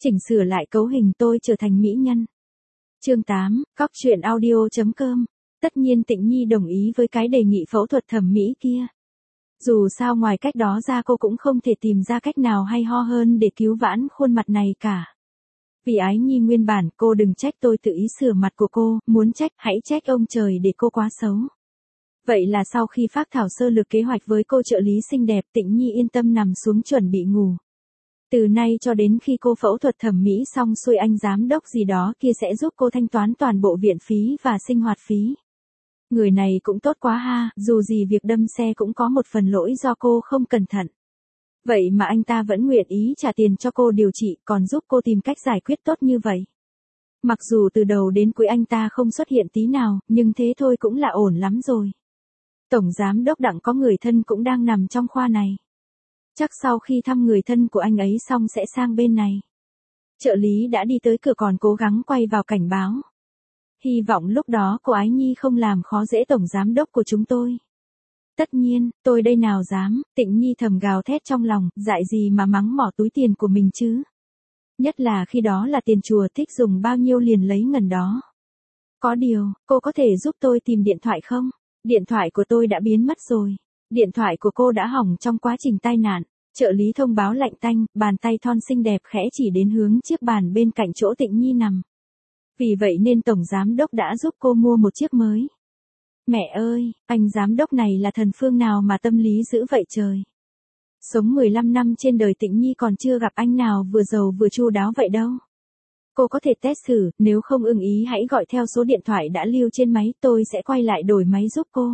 Chỉnh sửa lại cấu hình tôi trở thành mỹ nhân. Chương 8, Cóc truyện audio.com. Tất nhiên Tịnh Nhi đồng ý với cái đề nghị phẫu thuật thẩm mỹ kia. Dù sao ngoài cách đó ra cô cũng không thể tìm ra cách nào hay ho hơn để cứu vãn khuôn mặt này cả. Vì Ái Nhi nguyên bản, cô đừng trách tôi tự ý sửa mặt của cô, muốn trách, hãy trách ông trời để cô quá xấu. Vậy là sau khi phác thảo sơ lược kế hoạch với cô trợ lý xinh đẹp, Tịnh Nhi yên tâm nằm xuống chuẩn bị ngủ. Từ nay cho đến khi cô phẫu thuật thẩm mỹ xong xuôi, anh giám đốc gì đó kia sẽ giúp cô thanh toán toàn bộ viện phí và sinh hoạt phí. Người này cũng tốt quá ha, dù gì việc đâm xe cũng có một phần lỗi do cô không cẩn thận. Vậy mà anh ta vẫn nguyện ý trả tiền cho cô điều trị, còn giúp cô tìm cách giải quyết tốt như vậy. Mặc dù từ đầu đến cuối anh ta không xuất hiện tí nào, nhưng thế thôi cũng là ổn lắm rồi. Tổng giám đốc Đặng có người thân cũng đang nằm trong khoa này. Chắc sau khi thăm người thân của anh ấy xong sẽ sang bên này. Trợ lý đã đi tới cửa còn cố gắng quay vào cảnh báo. Hy vọng lúc đó cô Ái Nhi không làm khó dễ tổng giám đốc của chúng tôi. Tất nhiên, tôi đây nào dám, Tịnh Nhi thầm gào thét trong lòng, dại gì mà mắng mỏ túi tiền của mình chứ. Nhất là khi đó là tiền chùa, thích dùng bao nhiêu liền lấy ngần đó. Có điều, cô có thể giúp tôi tìm điện thoại không? Điện thoại của tôi đã biến mất rồi. Điện thoại của cô đã hỏng trong quá trình tai nạn. Trợ lý thông báo lạnh tanh, bàn tay thon xinh đẹp khẽ chỉ đến hướng chiếc bàn bên cạnh chỗ Tịnh Nhi nằm. Vì vậy nên tổng giám đốc đã giúp cô mua một chiếc mới. Mẹ ơi, anh giám đốc này là thần phương nào mà tâm lý dữ vậy trời. Sống 15 năm trên đời Tịnh Nhi còn chưa gặp anh nào vừa giàu vừa chu đáo vậy đâu. Cô có thể test thử, nếu không ưng ý hãy gọi theo số điện thoại đã lưu trên máy, tôi sẽ quay lại đổi máy giúp cô.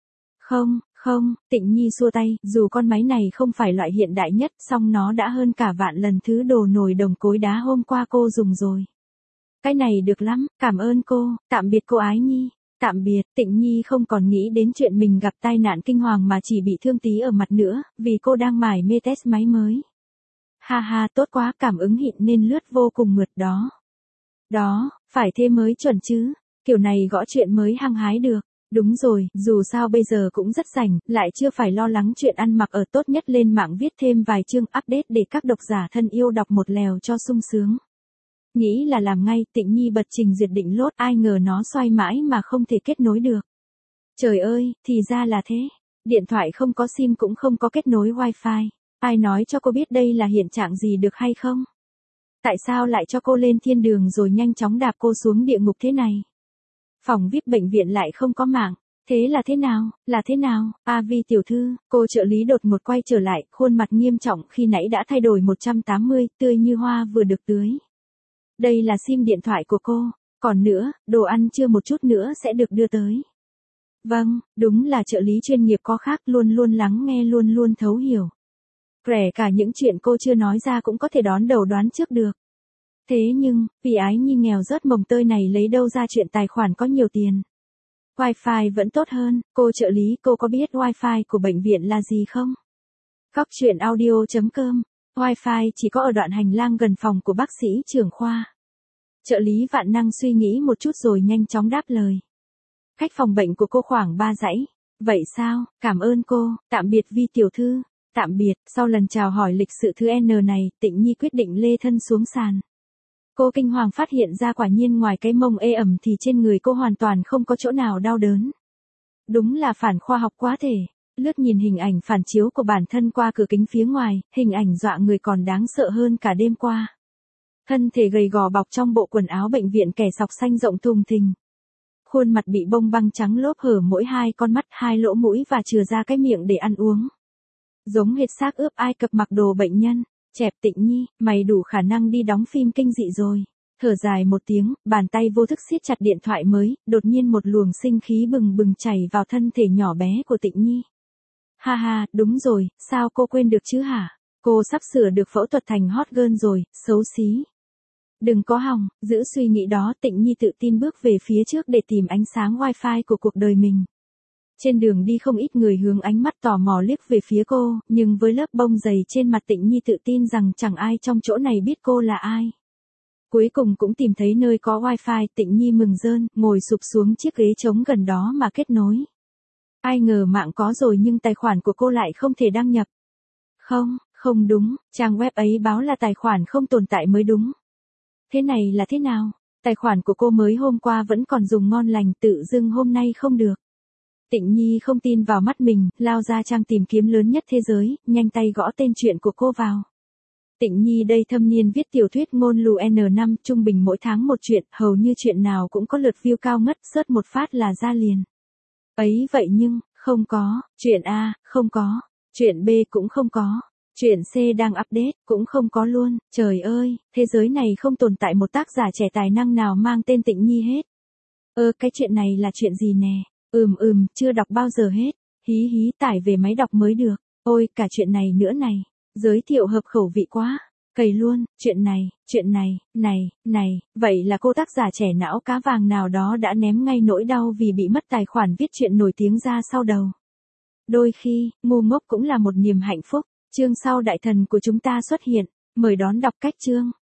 Không, Tịnh Nhi xua tay, dù con máy này không phải loại hiện đại nhất, song nó đã hơn cả vạn lần thứ đồ nồi đồng cối đá hôm qua cô dùng rồi. Cái này được lắm, cảm ơn cô, tạm biệt cô Ái Nhi. Tạm biệt, Tịnh Nhi không còn nghĩ đến chuyện mình gặp tai nạn kinh hoàng mà chỉ bị thương tí ở mặt nữa, vì cô đang mải mê test máy mới. Ha ha, tốt quá, cảm ứng hiện nên lướt vô cùng mượt đó. Đó, phải thế mới chuẩn chứ, kiểu này gõ chuyện mới hăng hái được. Đúng rồi, dù sao bây giờ cũng rất rảnh, lại chưa phải lo lắng chuyện ăn mặc, ở tốt nhất lên mạng viết thêm vài chương update để các độc giả thân yêu đọc một lèo cho sung sướng. Nghĩ là làm ngay, Tịnh Nhi bật trình duyệt định lốt, ai ngờ nó xoay mãi mà không thể kết nối được. Trời ơi, thì ra là thế. Điện thoại không có SIM cũng không có kết nối wifi. Ai nói cho cô biết đây là hiện trạng gì được hay không? Tại sao lại cho cô lên thiên đường rồi nhanh chóng đạp cô xuống địa ngục thế này? Phòng VIP bệnh viện lại không có mạng. Thế là thế nào? Vi tiểu thư, cô trợ lý đột ngột quay trở lại, khuôn mặt nghiêm trọng khi nãy đã thay đổi 180, tươi như hoa vừa được tưới. Đây là SIM điện thoại của cô, còn nữa, đồ ăn trưa một chút nữa sẽ được đưa tới. Vâng, đúng là trợ lý chuyên nghiệp có khác, luôn luôn lắng nghe, luôn luôn thấu hiểu. Kể cả những chuyện cô chưa nói ra cũng có thể đón đầu đoán trước được. Thế nhưng, vì Ái Nhi nghèo rớt mồng tơi này lấy đâu ra chuyện tài khoản có nhiều tiền. Wi-Fi vẫn tốt hơn, cô trợ lý, cô có biết Wi-Fi của bệnh viện là gì không? Cóc truyện audio.com. Wi-Fi chỉ có ở đoạn hành lang gần phòng của bác sĩ trưởng khoa. Trợ lý vạn năng suy nghĩ một chút rồi nhanh chóng đáp lời. Cách phòng bệnh của cô khoảng 3 dãy. Vậy sao, cảm ơn cô, tạm biệt Vi tiểu thư. Tạm biệt, sau lần chào hỏi lịch sự thứ N này, Tịnh Nhi quyết định lê thân xuống sàn. Cô kinh hoàng phát hiện ra quả nhiên ngoài cái mông ê ẩm thì trên người cô hoàn toàn không có chỗ nào đau đớn. Đúng là phản khoa học quá thể. Lướt nhìn hình ảnh phản chiếu của bản thân qua cửa kính phía ngoài, hình ảnh dọa người còn đáng sợ hơn cả đêm qua. Thân thể gầy gò bọc trong bộ quần áo bệnh viện kẻ sọc xanh rộng thùng thình. Khuôn mặt bị bông băng trắng lốp hở mỗi hai con mắt, hai lỗ mũi và chừa ra cái miệng để ăn uống. Giống hệt xác ướp Ai Cập mặc đồ bệnh nhân. Chẹp Tịnh Nhi, mày đủ khả năng đi đóng phim kinh dị rồi. Thở dài một tiếng, bàn tay vô thức siết chặt điện thoại mới, đột nhiên một luồng sinh khí bừng bừng chảy vào thân thể nhỏ bé của Tịnh Nhi. Ha ha, đúng rồi, sao cô quên được chứ hả? Cô sắp sửa được phẫu thuật thành hot girl rồi, xấu xí. Đừng có hòng, giữ suy nghĩ đó, Tịnh Nhi tự tin bước về phía trước để tìm ánh sáng wifi của cuộc đời mình. Trên đường đi không ít người hướng ánh mắt tò mò liếc về phía cô, nhưng với lớp bông dày trên mặt Tịnh Nhi tự tin rằng chẳng ai trong chỗ này biết cô là ai. Cuối cùng cũng tìm thấy nơi có wifi, Tịnh Nhi mừng rơn, ngồi sụp xuống chiếc ghế trống gần đó mà kết nối. Ai ngờ mạng có rồi nhưng tài khoản của cô lại không thể đăng nhập. Không đúng, trang web ấy báo là tài khoản không tồn tại mới đúng. Thế này là thế nào? Tài khoản của cô mới hôm qua vẫn còn dùng ngon lành, tự dưng hôm nay không được. Tịnh Nhi không tin vào mắt mình, lao ra trang tìm kiếm lớn nhất thế giới, nhanh tay gõ tên truyện của cô vào. Tịnh Nhi đây thâm niên viết tiểu thuyết ngôn lù N5, trung bình mỗi tháng một truyện, hầu như chuyện nào cũng có lượt view cao ngất, search một phát là ra liền. Ấy vậy nhưng, không có, truyện A, không có, truyện B cũng không có, truyện C đang update, cũng không có luôn, trời ơi, thế giới này không tồn tại một tác giả trẻ tài năng nào mang tên Tịnh Nhi hết. Cái chuyện này là chuyện gì nè? Chưa đọc bao giờ hết, hí tải về máy đọc mới được, ôi, cả chuyện này nữa này, giới thiệu hợp khẩu vị quá. Cầy luôn, chuyện này, vậy là cô tác giả trẻ não cá vàng nào đó đã ném ngay nỗi đau vì bị mất tài khoản viết chuyện nổi tiếng ra sau đầu. Đôi khi, ngu ngốc cũng là một niềm hạnh phúc. Chương sau đại thần của chúng ta xuất hiện, mời đón đọc cách chương.